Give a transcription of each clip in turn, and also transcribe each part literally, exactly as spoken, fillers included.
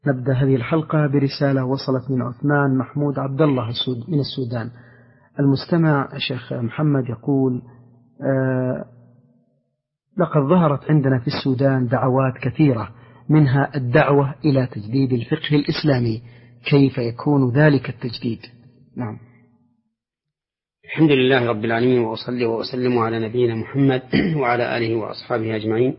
نبدأ هذه الحلقة برسالة وصلت من عثمان محمود عبد الله من السودان. المستمع الشيخ محمد يقول: آه لقد ظهرت عندنا في السودان دعوات كثيرة، منها الدعوة إلى تجديد الفقه الإسلامي، كيف يكون ذلك التجديد؟ نعم. الحمد لله رب العالمين، وأصلي وأسلم على نبينا محمد وعلى آله وأصحابه أجمعين.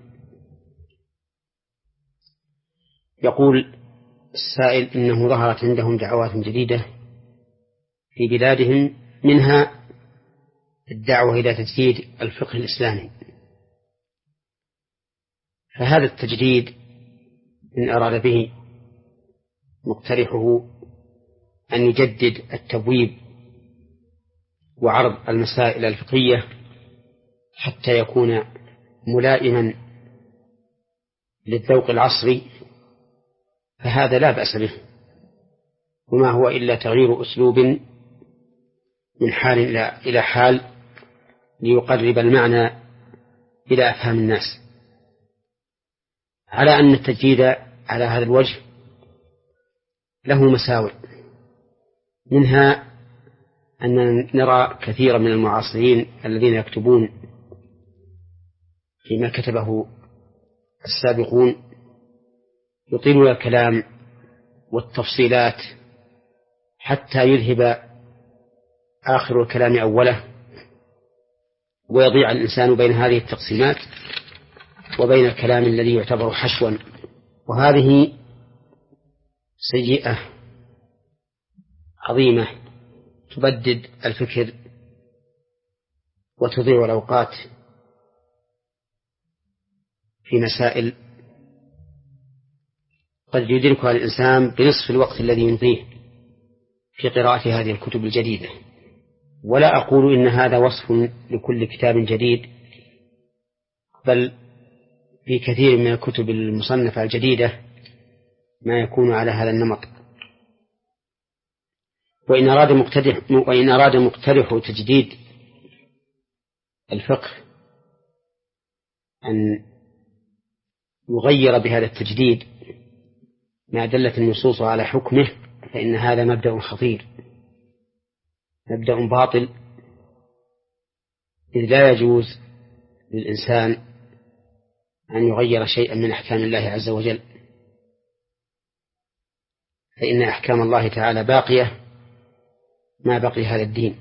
يقول السائل إنه ظهرت عندهم دعوات جديدة في بلادهم، منها الدعوة إلى تجديد الفقه الإسلامي. فهذا التجديد إن أراد به مقترحه أن يجدد التبويب وعرض المسائل الفقهية حتى يكون ملائما للذوق العصري، فهذا لا بأس به، وما هو إلا تغيير أسلوب من حال إلى حال ليقرب المعنى إلى أفهام الناس، على أن التجديد على هذا الوجه له مساوئ، منها أن نرى كثيرا من المعاصرين الذين يكتبون فيما كتبه السابقون يطيلون الكلام والتفصيلات حتى يذهب آخر الكلام أوله، ويضيع الإنسان بين هذه التقسيمات وبين الكلام الذي يعتبر حشوا، وهذه سيئة عظيمة تبدد الفكر وتضيع الأوقات في مسائل قد يدركها الإنسان بنصف الوقت الذي يمضيه في قراءة هذه الكتب الجديدة. ولا أقول إن هذا وصف لكل كتاب جديد، بل في كثير من الكتب المصنفة الجديدة ما يكون على هذا النمط. وإن أراد مقترح وإن أراد مقترح تجديد الفقه أن يغير بهذا التجديد ما دلت النصوص على حكمه، فإن هذا مبدأ خطير، مبدأ باطل، إذ لا يجوز للإنسان أن يغير شيئا من أحكام الله عز وجل، فإن أحكام الله تعالى باقية ما بقي هذا الدين،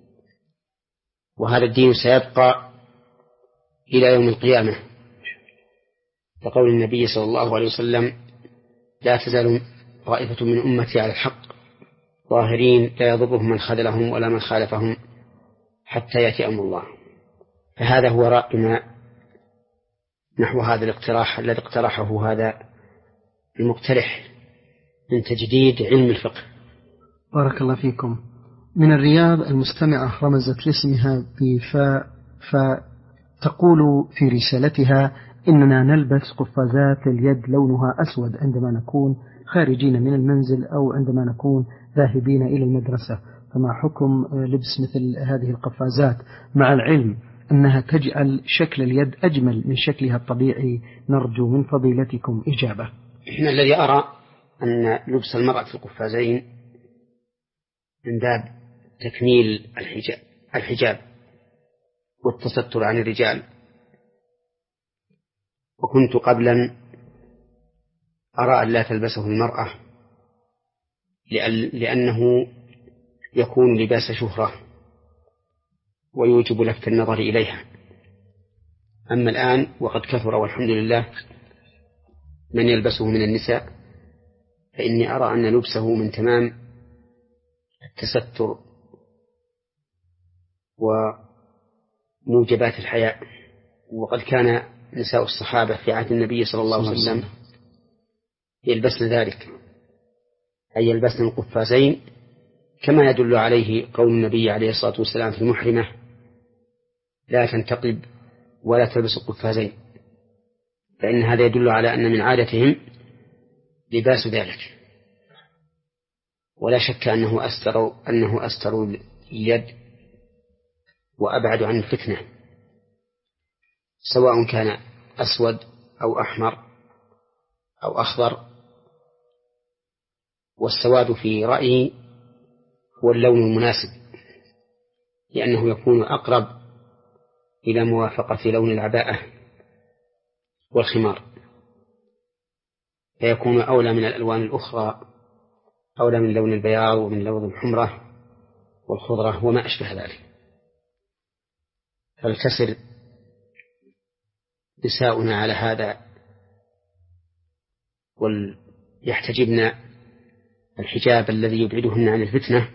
وهذا الدين سيبقى إلى يوم القيامة، لقول النبي صلى الله عليه وسلم: لا تزال طائفة من أمتي على الحق ظاهرين لا يضرهم من خذلهم ولا من خالفهم حتى يأتي أمر الله. فهذا هو رأينا نحو هذا الاقتراح الذي اقترحه هذا المقترح من تجديد علم الفقه. بارك الله فيكم. من الرياض المستمعة رمزت لاسمها بفاء، فتقول في رسالتها: إننا نلبس قفازات اليد لونها أسود عندما نكون خارجين من المنزل أو عندما نكون ذاهبين إلى المدرسة، فما حكم لبس مثل هذه القفازات مع العلم أنها تجعل شكل اليد أجمل من شكلها الطبيعي؟ نرجو من فضيلتكم إجابة. إحنا الذي أرى أن لبس المرأة في القفازين من باب تكميل الحجاب, الحجاب والتستر عن الرجال، وكنت قبلا أرى أن لا تلبسه المرأة لأنه يكون لباس شهرة ويوجب لفت النظر إليها. أما الآن وقد كثر والحمد لله من يلبسه من النساء، فإني أرى أن لبسه من تمام التستر وموجبات الحياء. وقد كان نساء الصحابة في عهد النبي صلى الله عليه وسلم يلبسن ذلك، أي يلبسن القفازين، كما يدل عليه قول النبي عليه الصلاة والسلام في المحرمة: لا تنتقب ولا تلبس القفازين، فإن هذا يدل على أن من عادتهم لباس ذلك. ولا شك أنه أستر أنه أستر اليد وأبعد عن الفتنة، سواء كان أسود أو أحمر أو أخضر والسواد في رأيي هو اللون المناسب، لأنه يكون أقرب إلى موافقة لون العباءة والخمار، فيكون أولى من الألوان الأخرى، أولى من لون البياض ومن لون الحمرة والخضرة وما أشبه ذلك. فلتسر نساؤنا على هذا وليحتجبن الحجاب الذي يبعدهن عن الفتنة،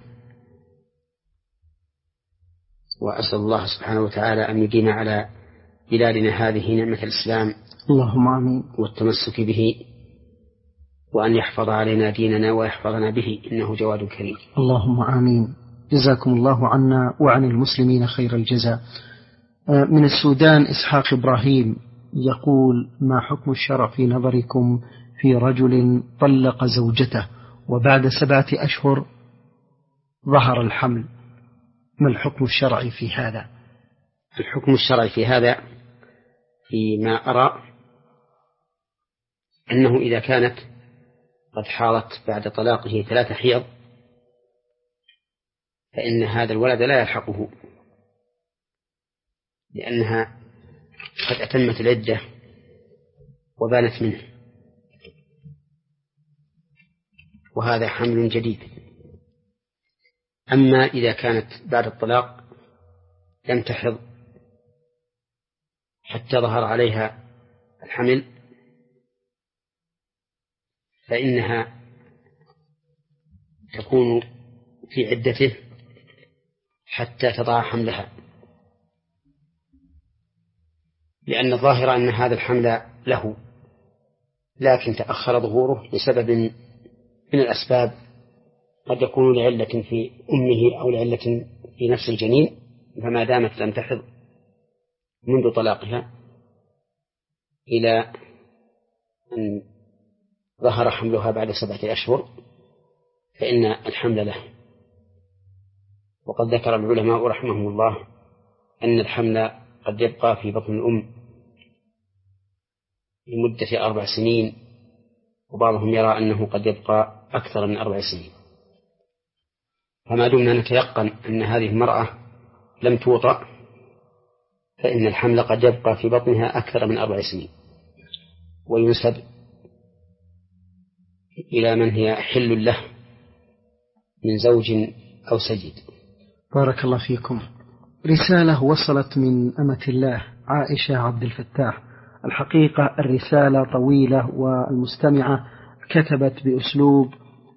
وأسأل الله سبحانه وتعالى أن يديم على بلادنا هذه نعمة الإسلام اللهم آمين والتمسك به، وأن يحفظ علينا ديننا ويحفظنا به، إنه جواد كريم. اللهم آمين. جزاكم الله عنا وعن المسلمين خير الجزاء. من السودان إسحاق إبراهيم يقول: ما حكم الشرع في نظركم في رجل طلق زوجته وبعد سبعة أشهر ظهر الحمل؟ ما الحكم الشرعي في هذا؟ الحكم الشرعي في هذا فيما أرى أنه إذا كانت قد حاضت بعد طلاقه ثلاث حيض فإن هذا الولد لا يلحقه، لأنها قد أتمت العدة وبانت منه، وهذا حمل جديد. أما إذا كانت بعد الطلاق لم تحض حتى ظهر عليها الحمل فإنها تكون في عدته حتى تضع حملها، لأن الظاهر أن هذا الحمل له، لكن تأخر ظهوره لسبب من الأسباب، قد يكون لعلة في أمه أو لعلة في نفس الجنين، فما دامت لم تحض منذ طلاقها إلى أن ظهر حملها بعد سبعة أشهر فإن الحمل له. وقد ذكر العلماء رحمهم الله أن الحمل قد يبقى في بطن الأم لمدة أربع سنين، وبعضهم يرى أنه قد يبقى أكثر من أربع سنين. فما دمنا نتيقن أن هذه المرأة لم توطأ فإن الحمل قد يبقى في بطنها أكثر من أربع سنين، وينسب إلى من هي حل له من زوج أو سيد. بارك الله فيكم. رسالة وصلت من أمة الله عائشة عبد الفتاح. الحقيقة الرسالة طويلة والمستمعة كتبت بأسلوب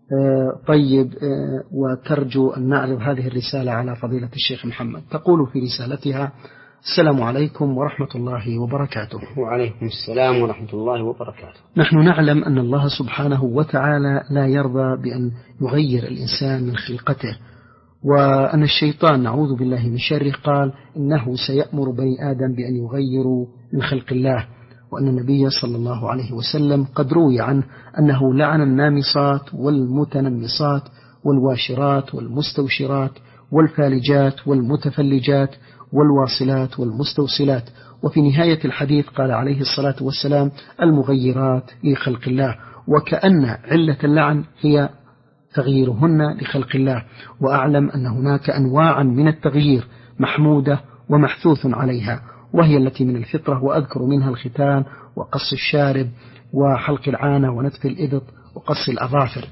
طيب، وترجو أن نعرض هذه الرسالة على فضيلة الشيخ محمد. تقول في رسالتها: السلام عليكم ورحمة الله وبركاته. وعليكم السلام ورحمة الله وبركاته. نحن نعلم أن الله سبحانه وتعالى لا يرضى بأن يغير الإنسان من خلقته، وأن الشيطان نعوذ بالله من شره قال إنه سيأمر بني آدم بأن يغيروا من خلق الله، وأن النبي صلى الله عليه وسلم قد روي عنه أنه لعن النامصات والمتنمصات والواشرات والمستوشرات والفالجات والمتفلجات والواصلات والمستوصلات. وفي نهاية الحديث قال عليه الصلاة والسلام: المغيرات لخلق الله، وكأن علة اللعن هي تغييرهن لخلق الله. وأعلم أن هناك أنواعا من التغيير محمودة ومحثوث عليها، وهي التي من الفطرة، وأذكر منها الختان وقص الشارب وحلق العانة ونتف الإبط وقص الأظافر،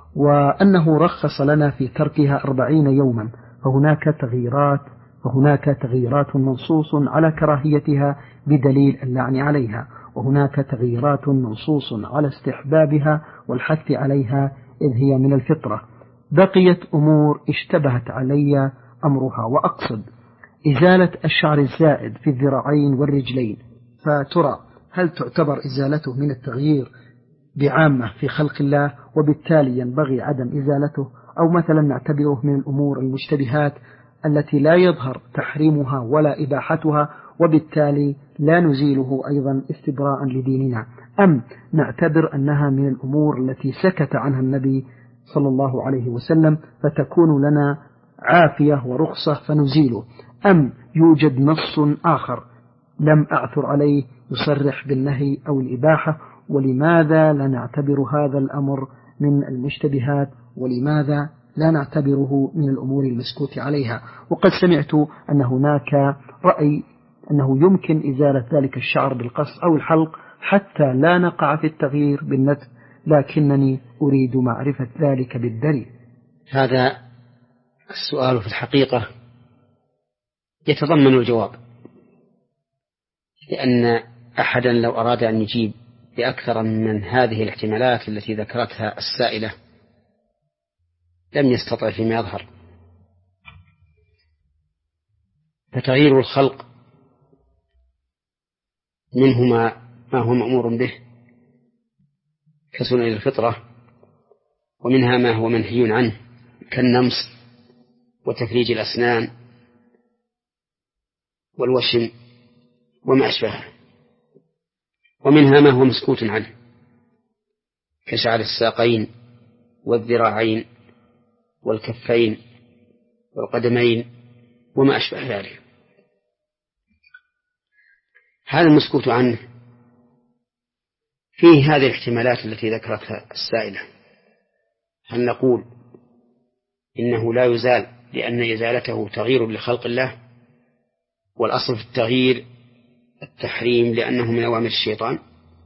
وأنه رخص لنا في تركها أربعين يوما. فهناك تغييرات فهناك تغييرات منصوص على كراهيتها بدليل اللعن عليها، وهناك تغييرات منصوص على استحبابها والحث عليها إذ هي من الفطرة. بقيت أمور اشتبهت علي أمرها، وأقصد إزالة الشعر الزائد في الذراعين والرجلين، فترى هل تعتبر إزالته من التغيير بعامة في خلق الله وبالتالي ينبغي عدم إزالته، أو مثلا نعتبره من الأمور المشتبهات التي لا يظهر تحريمها ولا إباحتها وبالتالي لا نزيله أيضا استبراء لديننا، أم نعتبر أنها من الأمور التي سكت عنها النبي صلى الله عليه وسلم فتكون لنا عافية ورخصة فنزيله، أم يوجد نص آخر لم أعثر عليه يصرح بالنهي أو الإباحة، ولماذا لا نعتبر هذا الأمر من المشتبهات، ولماذا لا نعتبره من الأمور المسكوت عليها؟ وقد سمعت أن هناك رأي أنه يمكن إزالة ذلك الشعر بالقص أو الحلق حتى لا نقع في التغيير بالنتف، لكنني أريد معرفة ذلك بالدليل. هذا السؤال في الحقيقة يتضمن الجواب، لأن أحدا لو أراد أن يجيب بأكثر من هذه الاحتمالات التي ذكرتها السائلة لم يستطع فيما يظهر. فتغيير الخلق منه ما, ما هو مأمور به كسنن الفطرة، ومنها ما هو منهي عنه كالنمص وتفريج الأسنان والوشم وما أشبهه، ومنها ما هو مسكوت عنه كشعر الساقين والذراعين والكفين والقدمين وما أشبه ذلك. هذا المسكوت عنه فيه هذه الاحتمالات التي ذكرتها السائلة. هل نقول إنه لا يزال لأن إزالته تغيير لخلق الله، والأصل في التغيير التحريم لأنه من أوامر الشيطان،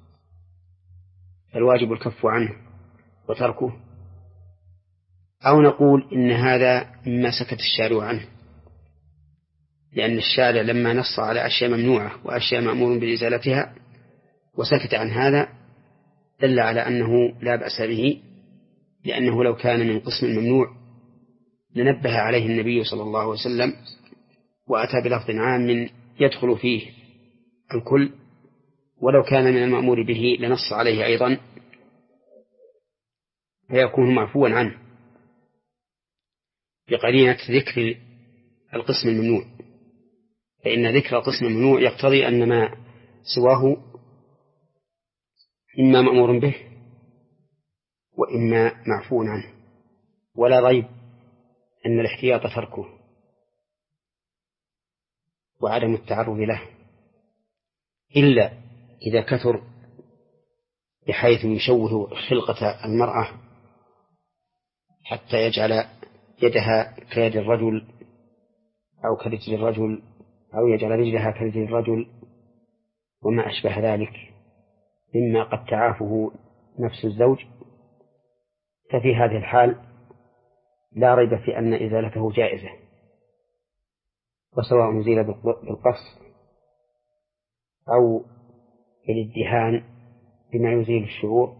الواجب الكف عنه وتركه؟ أو نقول إن هذا مما سكت الشارع عنه، لأن الشارع لما نص على أشياء ممنوعة وأشياء مأمور بإزالتها وسكت عن هذا دل على أنه لا بأس به، لأنه لو كان من قسم الممنوع لنبه عليه النبي صلى الله عليه وسلم وأتى بلفظ عام يدخل فيه الكل، ولو كان من المأمور به لنص عليه أيضا فيكون معفوا عنه بقرينة ذكر القسم الممنوع، فإن ذكر القسم الممنوع يقتضي أن ما سواه إما مأمور به وإما معفو عنه، ولا ريب أن الاحتياط تركه وعدم التعرض له، إلا إذا كثر بحيث يشوه خلقة المرأة حتى يجعل يدها كيد الرجل أو كرجل الرجل أو يجعل رجلها كرجل الرجل وما أشبه ذلك مما قد تعافه نفس الزوج، ففي هذه الحال لا ريب في أن إزالته جائزة، وسواء أزيل بالقص أو بالادهان بما يزيل الشعور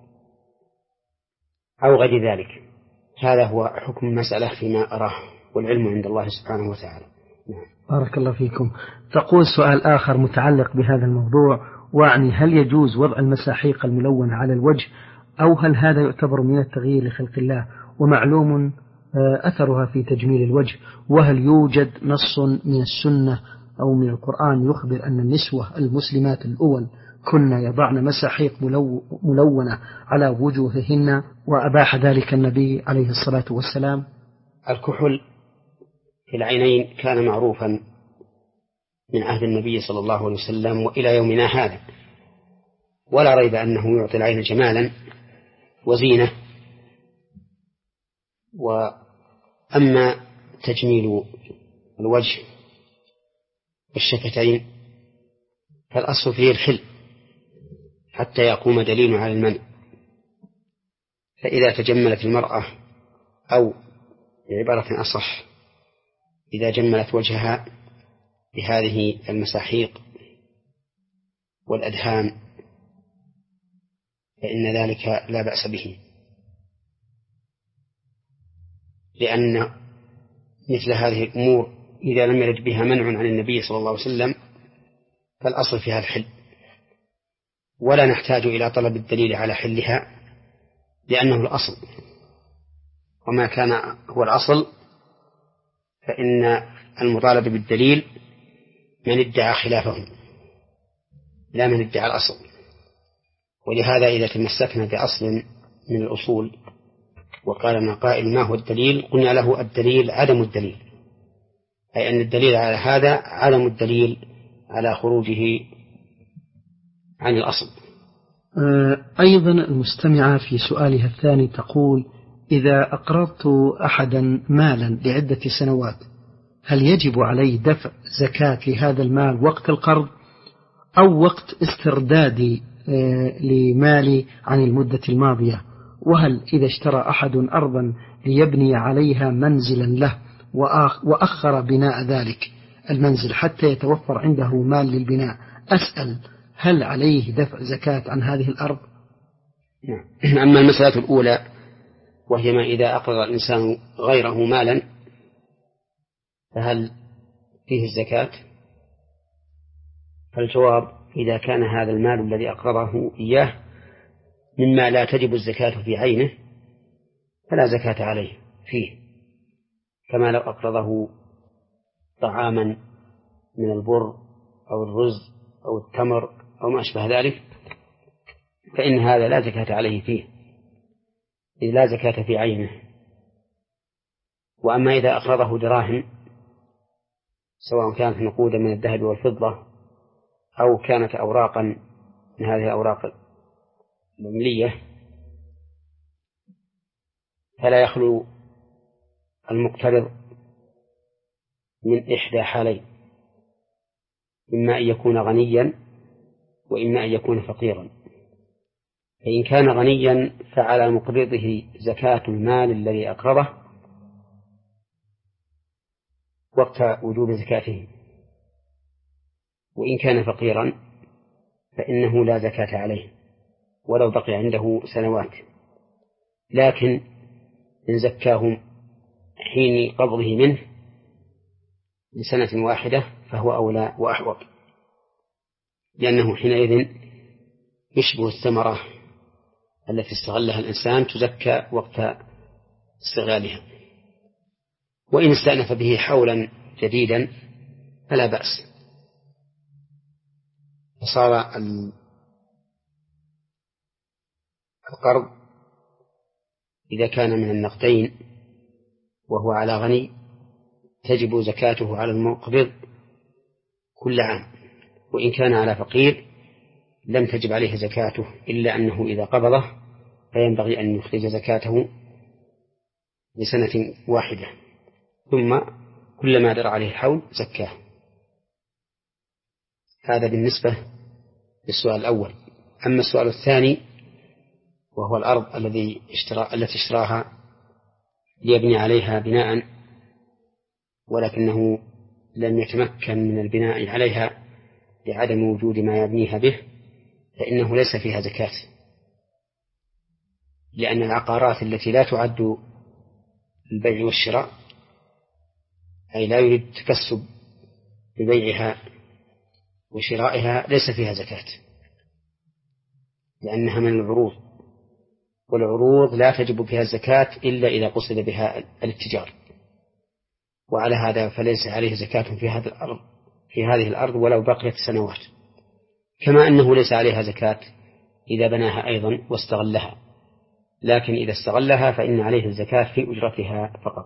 أو غير ذلك. هذا هو حكم المسألة فيما أراه، والعلم عند الله سبحانه وتعالى. بارك الله فيكم. تقول سؤال آخر متعلق بهذا الموضوع، وعني هل يجوز وضع المساحيق الملونة على الوجه، أو هل هذا يعتبر من التغيير لخلق الله؟ ومعلوم أثرها في تجميل الوجه، وهل يوجد نص من السنة أو من القرآن يخبر أن النسوة المسلمات الأول كن يضعن مساحيق ملونة على وجوههن وأباح ذلك النبي عليه الصلاة والسلام؟ الكحل في العينين كان معروفا من عهد النبي صلى الله عليه وسلم وإلى يومنا هذا، ولا ريب أنه يعطي العين جمالا وزينة. وأما تجميل الوجه والشفتين فالأصل فيه الحل حتى يقوم دليل على المنع، فإذا تجملت المرأة أو بعبارة أصح إذا جملت وجهها بهذه المساحيق والأدهان فإن ذلك لا بأس به، لأن مثل هذه الأمور إذا لم يرد بها منع عن النبي صلى الله عليه وسلم فالأصل فيها الحل، ولا نحتاج إلى طلب الدليل على حلها لأنه الأصل، وما كان هو الأصل فإن المطالبة بالدليل من ادعى خلافه لا من ادعى الأصل. ولهذا إذا تمسكنا بأصل من الأصول وقال لنا قائل ما هو الدليل، قلنا له الدليل عدم الدليل، أي أن الدليل على هذا عدم الدليل على خروجه عن الأصل. أيضا المستمعة في سؤالها الثاني تقول: إذا أقرضت أحدا مالا لعدة سنوات هل يجب علي دفع زكاة لهذا المال وقت القرض أو وقت استردادي لمالي عن المدة الماضية؟ وهل إذا اشترى أحد أرضا ليبني عليها منزلا له وأخر بناء ذلك المنزل حتى يتوفر عنده مال للبناء، أسأل هل عليه دفع زكاة عن هذه الأرض؟ أما المسألة الأولى وهي ما إذا أقرض الإنسان غيره مالا فهل فيه الزكاة؟ فالجواب: إذا كان هذا المال الذي أقرضه إياه مما لا تجب الزكاة في عينه فلا زكاة عليه فيه، كما لو أقرضه طعاما من البر أو الرز أو التمر أو ما أشبه ذلك فإن هذا لا زكاة عليه فيه إذ لا زكاة في عينه. وأما إذا أقرضه دراهم سواء كانت نقودا من الذهب والفضة أو كانت أوراقا من هذه الأوراق المملية فلا يخلو المقترض من إحدى حالين: إما أن يكون غنيا وإما أن يكون فقيرا. فإن كان غنيا فعلى مقرضه زكاة المال الذي أقرضه وقت وجوب زكاته، وإن كان فقيرا فإنه لا زكاة عليه ولو بقي عنده سنوات، لكن إن زكاه حين قبضه منه لسنة واحدة فهو أولى وأحوط، لأنه حينئذ يشبه الثمرة التي استغلها الإنسان تزكى وقت استغلالها. وإن استأنف به حولا جديدا فلا بأس، فصار القرض إذا كان من النقدين وهو على غني تجب زكاته على المقرض كل عام، وإن كان على فقير لم تجب عليه زكاته، إلا أنه إذا قبضه فينبغي أن يخرج زكاته لسنة واحدة ثم كلما در عليه الحول زكاه. هذا بالنسبة للسؤال الأول. أما السؤال الثاني وهو الأرض الذي اشترى التي اشتراها ليبني عليها بناء ولكنه لم يتمكن من البناء عليها لعدم وجود ما يبنيها به فإنه ليس فيها زكاة، لأن العقارات التي لا تعد البيع والشراء أي لا يريد تكسب ببيعها وشرائها ليس فيها زكاة، لأنها من العروض، والعروض لا تجب فيها الزكاة إلا إذا قصد بها الاتجار، وعلى هذا فليس عليه زكاة في هذه الأرض في هذه الأرض ولو بقيت سنوات، كما أنه ليس عليها زكاة إذا بناها أيضا واستغلها، لكن إذا استغلها فإن عليه الزكاة في أجرتها فقط.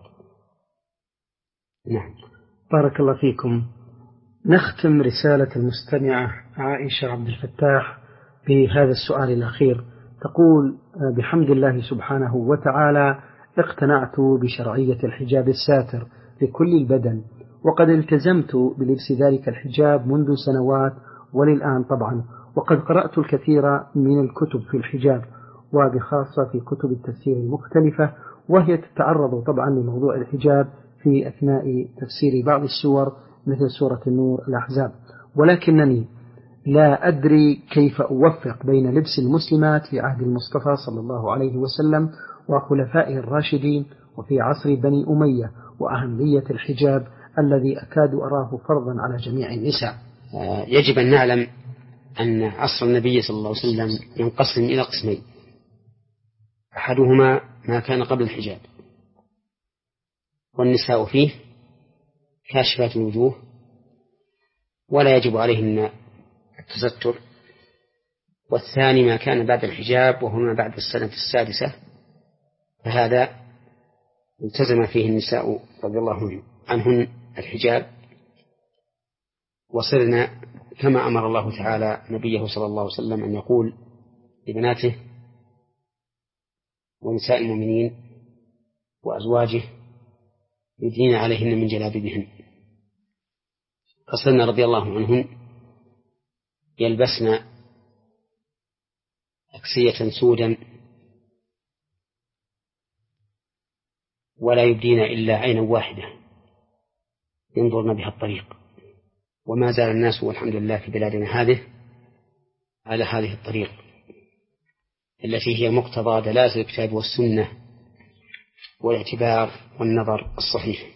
نعم. بارك الله فيكم. نختم رسالة المستمعة عائشة عبد الفتاح بهذا السؤال الأخير، تقول: بحمد الله سبحانه وتعالى اقتنعت بشرعية الحجاب الساتر لكل البدن، وقد التزمت بلبس ذلك الحجاب منذ سنوات وللآن طبعا، وقد قرأت الكثير من الكتب في الحجاب وبخاصة في كتب التفسير المختلفة، وهي تتعرض طبعا لموضوع الحجاب في أثناء تفسير بعض السور مثل سورة النور الأحزاب، ولكنني لا أدري كيف أوفق بين لبس المسلمات في عهد المصطفى صلى الله عليه وسلم وخلفائه الراشدين وفي عصر بني أمية وأهمية الحجاب الذي أكاد أراه فرضا على جميع النساء. يجب أن نعلم أن عصر النبي صلى الله عليه وسلم ينقسم إلى قسمين: أحدهما ما كان قبل الحجاب والنساء فيه كاشفات الوجوه ولا يجب عليهن التستر، والثاني ما كان بعد الحجاب وهما بعد السنة السادسة، فهذا التزم فيه النساء رضي الله عنهن الحجاب، وصرنا كما أمر الله تعالى نبيه صلى الله عليه وسلم أن يقول: لبناته ونساء المؤمنين وأزواجه يدنين عليهن من جلابيبهن. فصلنا رضي الله عنهن يلبسن أكسية سودا ولا يبدين إلا عينا واحدة ينظرن بها الطريق. وما زال الناس والحمد لله في بلادنا هذه على هذه الطريق التي هي مقتضى دلالة الكتاب والسنة والاعتبار والنظر الصحيح.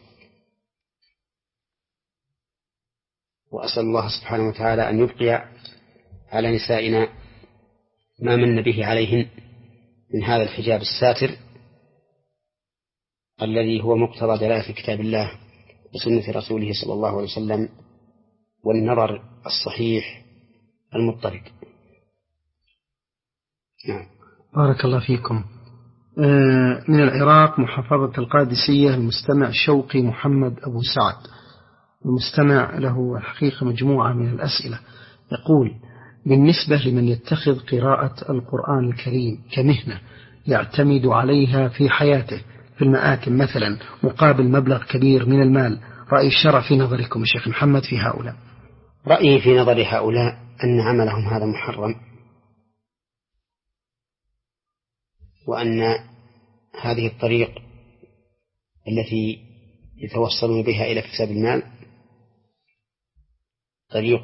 وأسأل الله سبحانه وتعالى أن يبقي على نسائنا ما من به عليهن من هذا الحجاب الساتر الذي هو مقتضى دلالة كتاب الله وسنة رسوله صلى الله عليه وسلم والنظر الصحيح المضطرد. نعم. بارك الله فيكم. من العراق محافظة القادسية المستمع شوقي محمد أبو سعد، المستمع له الحقيقة مجموعة من الأسئلة. يقول: بالنسبة لمن يتخذ قراءة القرآن الكريم كمهنة يعتمد عليها في حياته في المآتم مثلا مقابل مبلغ كبير من المال، رأي الشرع في نظركم الشيخ محمد في هؤلاء؟ رأيي في نظر هؤلاء أن عملهم هذا محرم، وأن هذه الطريق التي يتوصلون بها إلى اكتساب المال طريق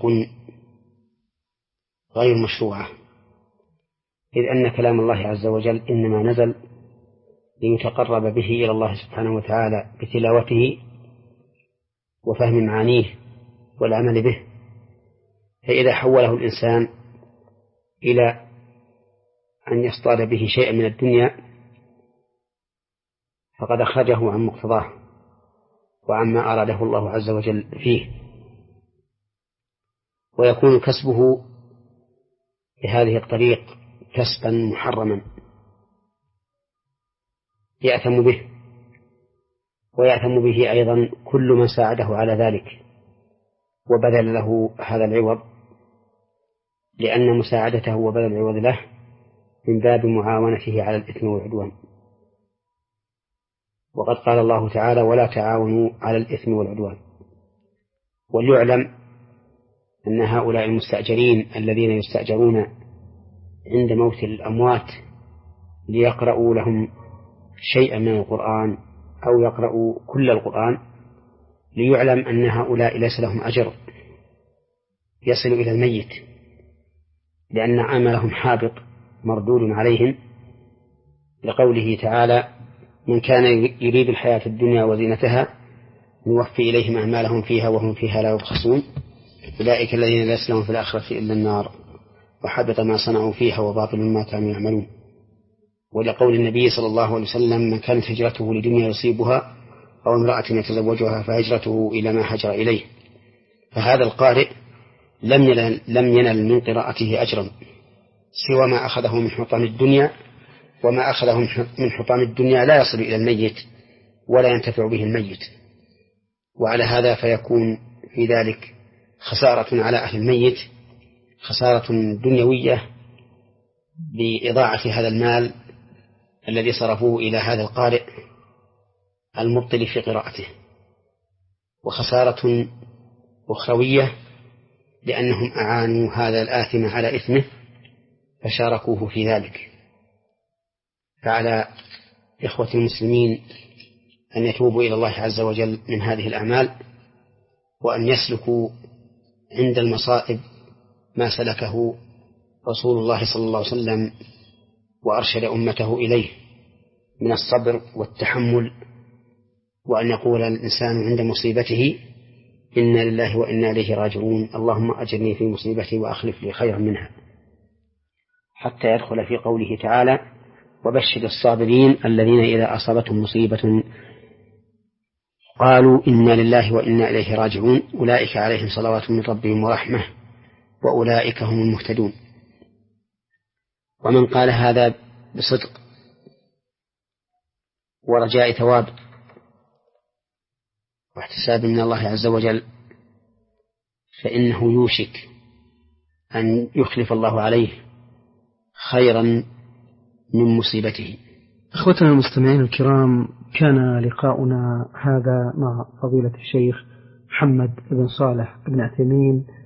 غير مشروعة، إذ أن كلام الله عز وجل إنما نزل ليتقرب به إلى الله سبحانه وتعالى بتلاوته وفهم معانيه والعمل به. فإذا حوله الإنسان إلى أن يصطاد به شيئا من الدنيا فقد أخرجه عن مقتضاه وعما أراده الله عز وجل فيه، ويكون كسبه بهذه الطريق كسبا محرما يأثم به، ويأثم به أيضا كل من ساعده على ذلك وبذل له هذا العوض، لأن مساعدته وبذل العوض له من باب معاونته على الإثم والعدوان. وقد قال الله تعالى: ولا تعاونوا على الإثم والعدوان. وليعلم أن هؤلاء المستأجرين الذين يستأجرون عند موت الأموات ليقرأوا لهم شيئا من القرآن أو يقرأوا كل القرآن، ليعلم أن هؤلاء ليس لهم أجر يصل إلى الميت، لأن عملهم حابط مردود عليهم، لقوله تعالى: من كان يريد الحياة الدنيا وزينتها نوفي إليهم أعمالهم فيها وهم فيها لا يبخسون أولئك الذين ليس لهم في الآخرة إلا النار وحبط ما صنعوا فيها وباطل ما كانوا يعملون. ولقول النبي صلى الله عليه وسلم: من كانت هجرته لدنيا يصيبها أو امرأة يتزوجها فهجرته إلى ما هجر إليه. فهذا القارئ لم ينل, لم ينل من قراءته أجرا سوى ما أخذه من حطام الدنيا، وما أخذه من حطام الدنيا لا يصل إلى الميت ولا ينتفع به الميت، وعلى هذا فيكون في ذلك خسارة على أهل الميت، خسارة دنيوية بإضاعة هذا المال الذي صرفوه إلى هذا القارئ المبطل في قراءته، وخسارة أخروية لأنهم أعانوا هذا الآثم على إثمه فشاركوه في ذلك. فعلى إخوة المسلمين أن يتوبوا إلى الله عز وجل من هذه الأعمال، وأن يسلكوا عند المصائب ما سلكه رسول الله صلى الله عليه وسلم وأرشد أمته إليه من الصبر والتحمل، وأن يقول الإنسان عند مصيبته: إنا لله وإنا إليه راجعون، اللهم أجرني في مصيبتي وأخلف لي خيرا منها، حتى يدخل في قوله تعالى: وبشر الصابرين الذين إذا أصابتهم مصيبة قالوا إنا لله وإنا إليه راجعون أولئك عليهم صلوات من ربهم ورحمة وأولئك هم المهتدون. ومن قال هذا بصدق ورجاء ثواب واحتساب من الله عز وجل فإنه يوشك أن يخلف الله عليه خيرا من مصيبته. أخوتنا المستمعين الكرام، كان لقاؤنا هذا مع فضيلة الشيخ محمد بن صالح بن عثيمين